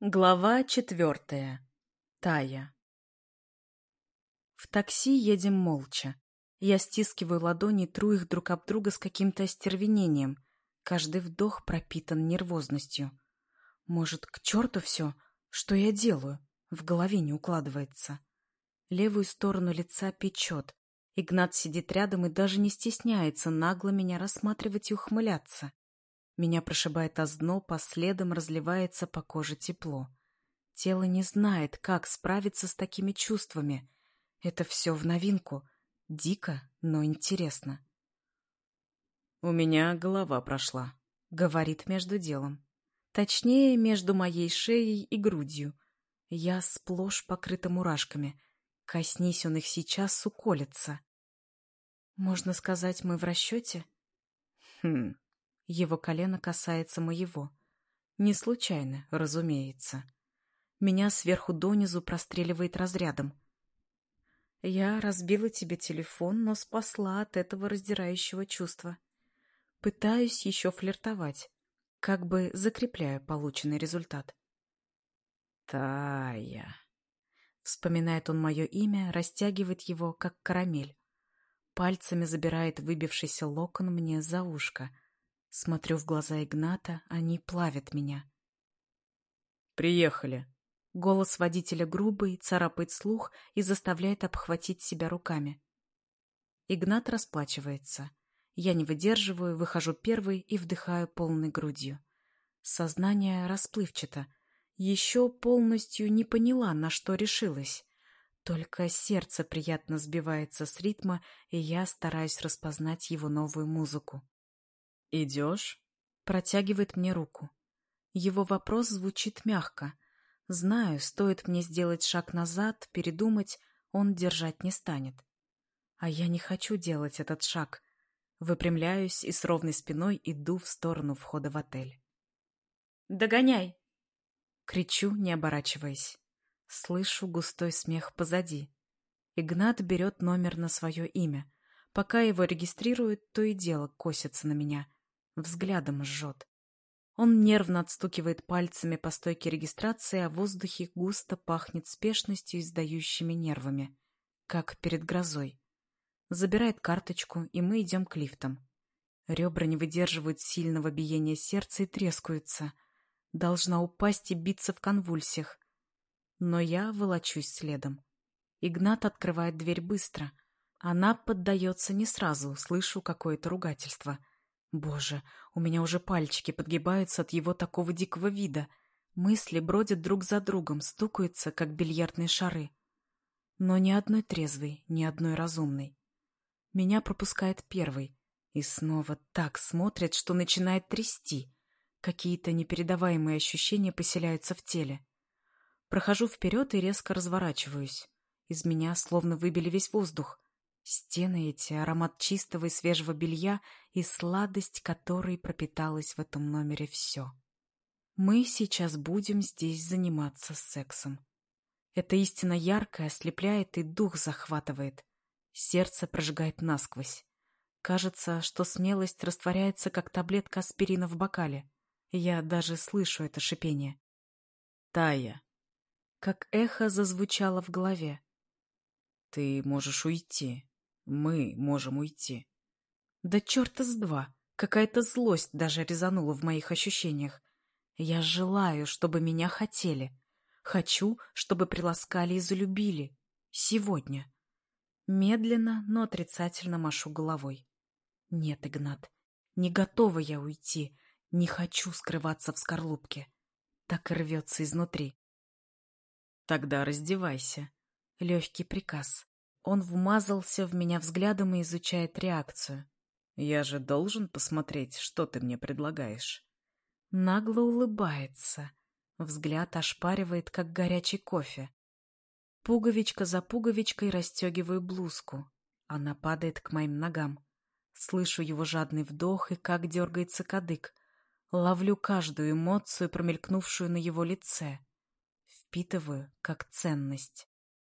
Глава 4. Тая. В такси едем молча. Я стискиваю ладони, тру их друг об друга с каким-то остервенением. Каждый вдох пропитан нервозностью. Может, к черту все? Что я делаю? В голове не укладывается. Левую сторону лица печет. Игнат сидит рядом и даже не стесняется нагло меня рассматривать и ухмыляться. Меня прошибает озноб, а следом разливается по коже тепло. Тело не знает, как справиться с такими чувствами. Это все в новинку. Дико, но интересно. «У меня голова прошла», — говорит между делом. Точнее, между моей шеей и грудью. Я сплошь покрыта мурашками. Коснись он их сейчас, уколется. Можно сказать, мы в расчете? Хм. Его колено касается моего. Не случайно, разумеется. Меня сверху донизу простреливает разрядом. Я разбила тебе телефон, но спасла от этого раздирающего чувства. Пытаюсь еще флиртовать, как бы закрепляя полученный результат. Тая. Вспоминает он мое имя, растягивает его, как карамель. Пальцами забирает выбившийся локон мне за ушко. Смотрю в глаза Игната, они плавят меня. «Приехали». Голос водителя грубый, царапает слух и заставляет обхватить себя руками. Игнат расплачивается. Я не выдерживаю, выхожу первой и вдыхаю полной грудью. Сознание расплывчато. Еще полностью не поняла, на что решилась. Только сердце приятно сбивается с ритма, и я стараюсь распознать его новую музыку. «Идешь?» Протягивает мне руку. Его вопрос звучит мягко. Знаю, стоит мне сделать шаг назад, передумать, он держать не станет. А я не хочу делать этот шаг. Выпрямляюсь и с ровной спиной иду в сторону входа в отель. «Догоняй!» Кричу, не оборачиваясь. Слышу густой смех позади. Игнат берет номер на свое имя. Пока его регистрируют, то и дело косится на меня. Взглядом жжет. Он нервно отстукивает пальцами по стойке регистрации, а в воздухе густо пахнет спешностью и сдающими нервами, как перед грозой. Забирает карточку, и мы идем к лифтам. Ребра не выдерживают сильного биения сердца и трескаются. Должна упасть и биться в конвульсиях. Но я волочусь следом. Игнат открывает дверь быстро. Она поддается не сразу, слышу какое-то ругательство. Боже, у меня уже пальчики подгибаются от его такого дикого вида. Мысли бродят друг за другом, стукаются, как бильярдные шары. Но ни одной трезвой, ни одной разумной. Меня пропускает первый. И снова так смотрит, что начинает трясти. Какие-то непередаваемые ощущения поселяются в теле. Прохожу вперед и резко разворачиваюсь. Из меня словно выбили весь воздух. Стены эти, аромат чистого и свежего белья и сладость, которой пропиталась в этом номере все. Мы сейчас будем здесь заниматься сексом. Это истинно яркое, ослепляет и дух захватывает. Сердце прожигает насквозь. Кажется, что смелость растворяется, как таблетка аспирина в бокале. Я даже слышу это шипение. «Тая!» Как эхо зазвучало в голове. «Ты можешь уйти. Мы можем уйти». Да черта с два! Какая-то злость даже резанула в моих ощущениях. Я желаю, чтобы меня хотели. Хочу, чтобы приласкали и залюбили. Сегодня. Медленно, но отрицательно машу головой. Нет, Игнат, не готова я уйти. Не хочу скрываться в скорлупке. Так и рвется изнутри. Тогда раздевайся. Легкий приказ. Он вмазался в меня взглядом и изучает реакцию. Я же должен посмотреть, что ты мне предлагаешь. Нагло улыбается. Взгляд ошпаривает, как горячий кофе. Пуговичка за пуговичкой расстегиваю блузку. Она падает к моим ногам. Слышу его жадный вдох и как дергается кадык. Ловлю каждую эмоцию, промелькнувшую на его лице. Впитываю, как ценность.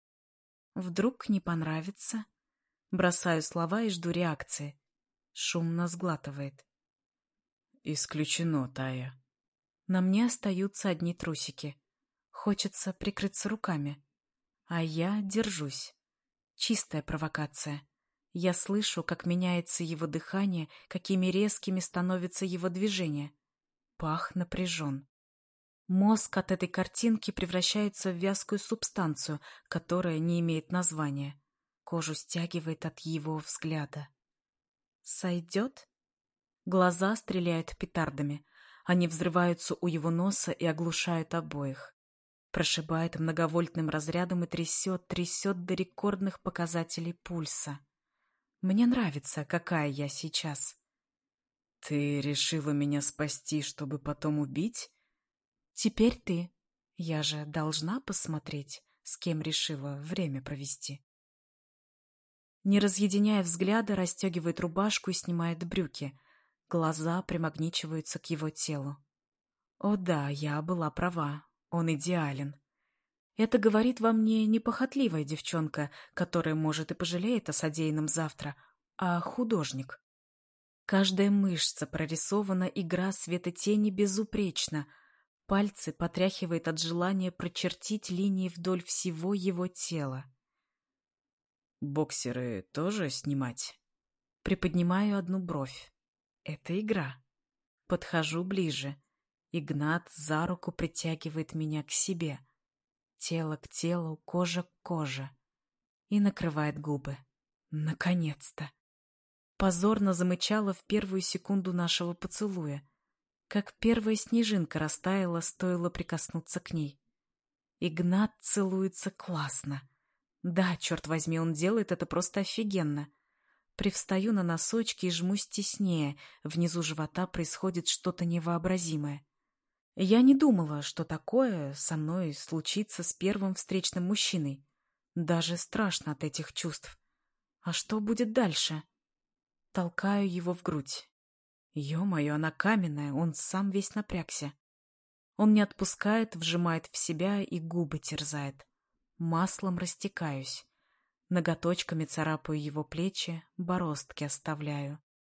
Вдруг не понравится? Бросаю слова и жду реакции. Шумно сглатывает. Исключено, Тая. На мне остаются одни трусики. Хочется прикрыться руками. А я держусь. Чистая провокация. Я слышу, как меняется его дыхание, какими резкими становятся его движения. Пах напряжен. Мозг от этой картинки превращается в вязкую субстанцию, которая не имеет названия. Кожу стягивает от его взгляда. Сойдет? Глаза стреляют петардами. Они взрываются у его носа и оглушают обоих. Прошибает многовольтным разрядом и трясет до рекордных показателей пульса. Мне нравится, какая я сейчас. Ты решила меня спасти, чтобы потом убить? Теперь ты. Я же должна посмотреть, с кем решила время провести. Не разъединяя взгляда, расстегивает рубашку и снимает брюки. Глаза примагничиваются к его телу. О да, я была права. Он идеален. Это говорит во мне не похотливая девчонка, которая, может, и пожалеет о содеянном завтра, а художник. Каждая мышца прорисована, игра света-тени безупречна. Пальцы потряхивает от желания прочертить линии вдоль всего его тела. «Боксеры тоже снимать?» Приподнимаю одну бровь. Это игра. Подхожу ближе. Игнат за руку притягивает меня к себе. Тело к телу, кожа к коже. И накрывает губы. Наконец-то. Позорно замычала в первую секунду нашего поцелуя. Как первая снежинка растаяла, стоило прикоснуться к ней. Игнат целуется классно. Да, черт возьми, он делает это просто офигенно. Привстаю на носочки и жмусь теснее. Внизу живота происходит что-то невообразимое. Я не думала, что такое со мной случится с первым встречным мужчиной. Даже страшно от этих чувств. А что будет дальше? Толкаю его в грудь. Ё-моё, она каменная, он сам весь напрягся. Он не отпускает, вжимает в себя и губы терзает. Маслом растекаюсь. Ноготочками царапаю его плечи, бороздки оставляю.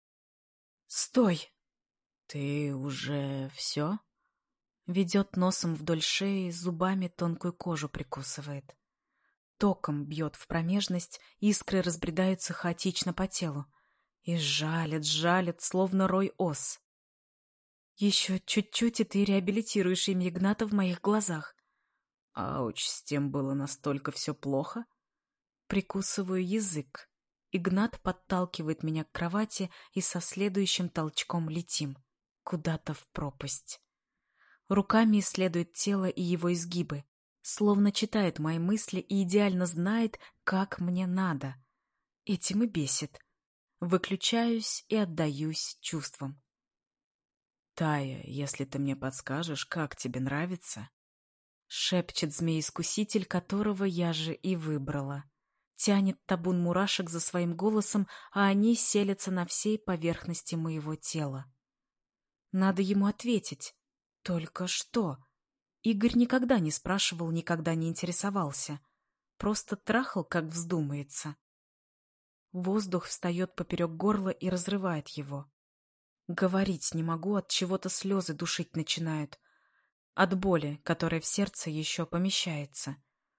«Стой!» «Ты уже все?» Ведет носом вдоль шеи, зубами тонкую кожу прикусывает. Током бьет в промежность, искры разбредаются хаотично по телу. И жалит, словно рой ос. Еще чуть-чуть, и ты реабилитируешь имя Игната в моих глазах. Ауч, с тем было настолько все плохо. Прикусываю язык. Игнат подталкивает меня к кровати, и со следующим толчком летим. Куда-то в пропасть. Руками исследует тело и его изгибы. Словно читает мои мысли и идеально знает, как мне надо. Этим и бесит. Выключаюсь и отдаюсь чувствам. «Тая, если ты мне подскажешь, как тебе нравится?» Шепчет змей-искуситель, которого я же и выбрала. Тянет табун мурашек за своим голосом, а они селятся на всей поверхности моего тела. Надо ему ответить. Только что? Игорь никогда не спрашивал, никогда не интересовался. Просто трахал, как вздумается. Воздух встает поперек горла и разрывает его. Говорить не могу, от чего-то слезы душить начинают. От боли, которая в сердце еще помещается.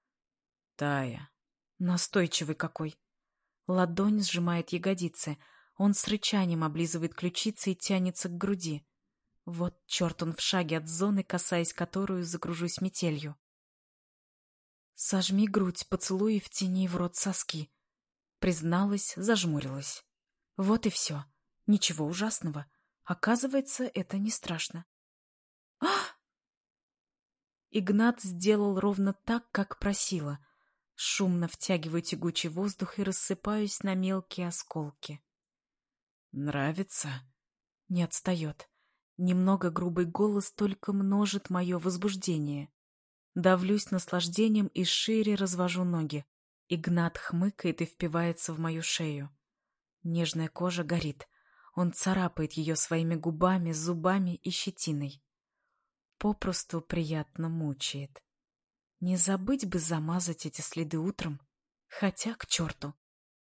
Тая. Настойчивый какой. Ладонь сжимает ягодицы. Он с рычанием облизывает ключицы и тянется к груди. Вот черт, он в шаге от зоны, касаясь которую закружусь метелью. Сожми грудь, поцелуй и втяни в рот соски. Призналась, зажмурилась. Вот и все. Ничего ужасного. Оказывается, это не страшно. Ах! Игнат сделал ровно так, как просила. Шумно втягиваю тягучий воздух и рассыпаюсь на мелкие осколки. «Нравится?» Не отстает. Немного грубый голос только множит мое возбуждение. Давлюсь наслаждением и шире развожу ноги. Игнат хмыкает и впивается в мою шею. Нежная кожа горит. Он царапает ее своими губами, зубами и щетиной. Попросту приятно мучает. Не забыть бы замазать эти следы утром, хотя к черту.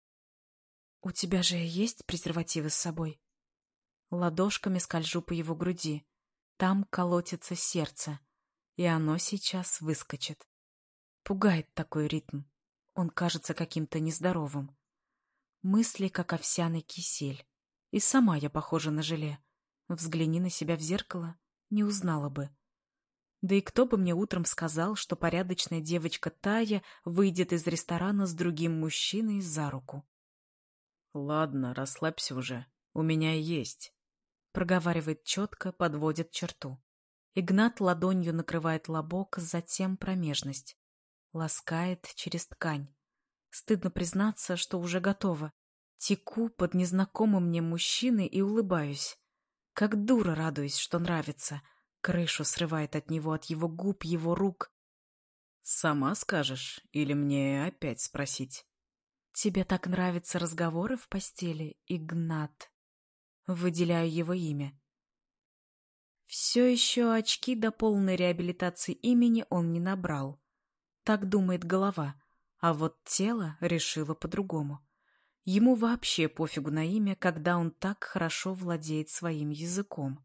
У тебя же есть презервативы с собой? Ладошками скольжу по его груди. Там колотится сердце. и оно сейчас выскочит. Пугает такой ритм. Он кажется каким-то нездоровым. Мысли, как овсяный кисель. И сама я похожа на желе. Взгляни на себя в зеркало, не узнала бы. Да и кто бы мне утром сказал, что порядочная девочка Тая выйдет из ресторана с другим мужчиной за руку? «Ладно, расслабься уже. У меня есть». Проговаривает четко, подводит черту. Игнат ладонью накрывает лобок, затем промежность. Ласкает через ткань. Стыдно признаться, что уже готова. Теку под незнакомым мне мужчиной и улыбаюсь. Как дура радуюсь, что нравится. Крышу срывает от него, от его губ, его рук. «Сама скажешь? Или мне опять спросить?» Тебе так нравятся разговоры в постели, Игнат? Выделяю его имя. Все еще очки до полной реабилитации имени он не набрал. Так думает голова, а вот тело решило по-другому. Ему вообще пофигу на имя, когда он так хорошо владеет своим языком.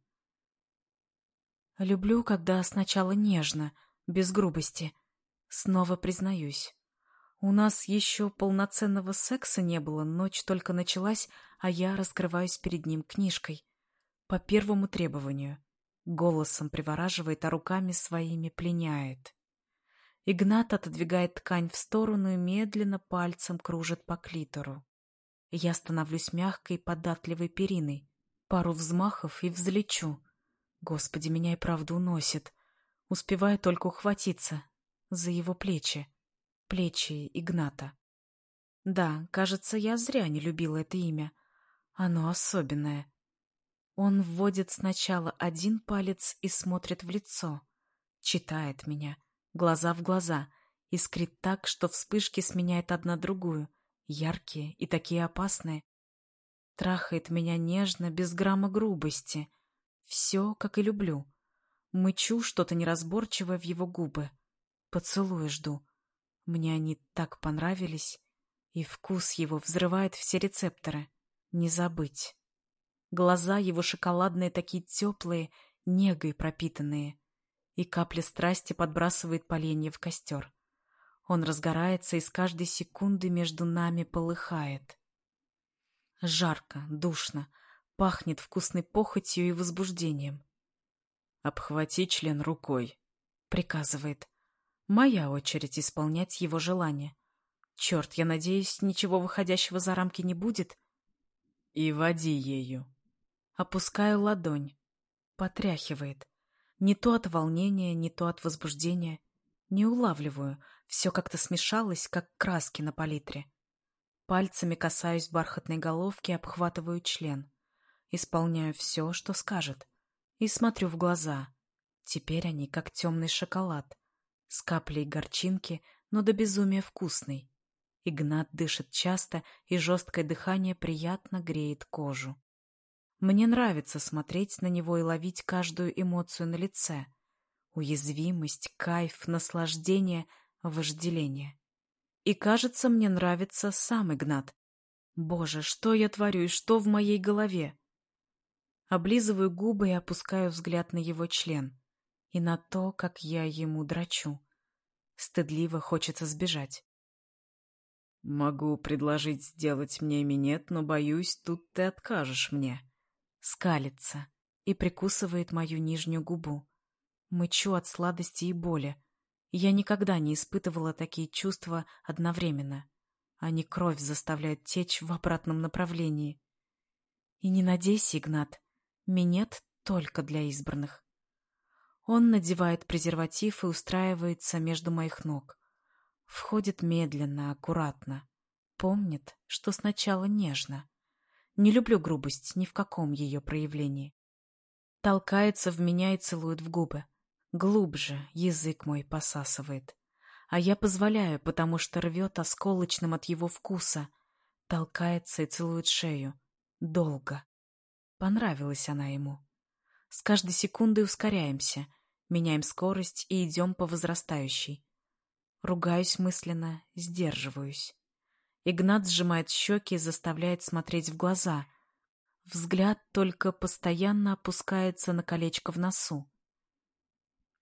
Люблю, когда сначала нежно, без грубости. Снова признаюсь. У нас еще полноценного секса не было, ночь только началась, а я раскрываюсь перед ним книжкой. По первому требованию. Голосом привораживает, а руками своими пленяет. Игнат отодвигает ткань в сторону и медленно пальцем кружит по клитору. Я становлюсь мягкой, податливой периной. Пару взмахов и взлечу. Господи, меня и правда уносит. Успеваю только ухватиться за его плечи. Плечи Игната. Да, кажется, я зря не любила это имя. Оно особенное. Он вводит сначала один палец и смотрит в лицо. Читает меня, глаза в глаза. Искрит так, что вспышки сменяет одна другую. Яркие и такие опасные. Трахает меня нежно, без грамма грубости. Все, как и люблю. Мычу что-то неразборчивое в его губы. Поцелуя жду. Мне они так понравились. И вкус его взрывает все рецепторы. Не забыть. Глаза его шоколадные, такие теплые, негой пропитанные. И капля страсти подбрасывает поленья в костер. Он разгорается и с каждой секунды между нами полыхает. Жарко, душно, пахнет вкусной похотью и возбуждением. «Обхвати член рукой», — приказывает. Моя очередь исполнять его желание. Черт, я надеюсь, ничего выходящего за рамки не будет. «и води ею». Опускаю ладонь. Потряхивает. Не то от волнения, не то от возбуждения. Не улавливаю. Все как-то смешалось, как краски на палитре. Пальцами касаюсь бархатной головки, обхватываю член. Исполняю все, что скажет. И смотрю в глаза. Теперь они как темный шоколад. С каплей горчинки, но до безумия вкусный. Игнат дышит часто, и жесткое дыхание приятно греет кожу. Мне нравится смотреть на него и ловить каждую эмоцию на лице. Уязвимость, кайф, наслаждение, вожделение. И, кажется, мне нравится сам Игнат. Боже, что я творю и что в моей голове? Облизываю губы и опускаю взгляд на его член. И на то, как я ему дрочу. Стыдливо хочется сбежать. «Могу предложить сделать мне минет, но, боюсь, тут ты откажешь мне». Скалится и прикусывает мою нижнюю губу. Мычу от сладости и боли. Я никогда не испытывала такие чувства одновременно. Они кровь заставляют течь в обратном направлении. И не надейся, Игнат, минет только для избранных. Он надевает презерватив и устраивается между моих ног. Входит медленно, аккуратно. Помнит, что сначала нежно. Не люблю грубость ни в каком ее проявлении. Толкается в меня и целует в губы. Глубже язык мой посасывает. А я позволяю, потому что рвет осколочным от его вкуса. Толкается и целует шею. Долго. Понравилась она ему. С каждой секундой ускоряемся, меняем скорость и идем по возрастающей. Ругаюсь мысленно, сдерживаюсь. Игнат сжимает щеки и заставляет смотреть в глаза. Взгляд только постоянно опускается на колечко в носу.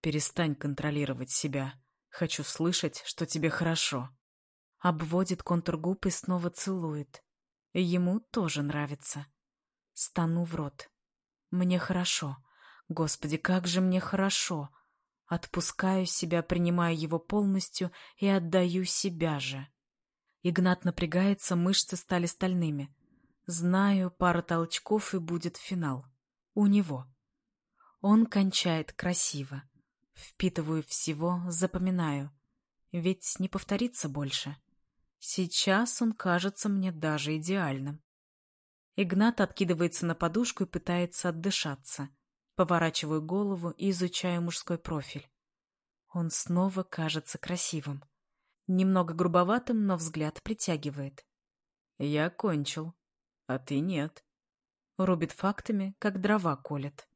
Перестань контролировать себя. Хочу слышать, что тебе хорошо. Обводит контур губ и снова целует. Ему тоже нравится. Стану в рот. Мне хорошо. Господи, как же мне хорошо. Отпускаю себя, принимаю его полностью и отдаю себя же. Игнат напрягается, мышцы стали стальными. Знаю, пара толчков и будет финал. У него. Он кончает красиво. Впитываю всего, запоминаю. Ведь не повторится больше. Сейчас он кажется мне даже идеальным. Игнат откидывается на подушку и пытается отдышаться. Поворачиваю голову и изучаю мужской профиль. Он снова кажется красивым. Немного грубоватым, но взгляд притягивает. Я кончил, а ты нет. Рубит фактами, как дрова колет.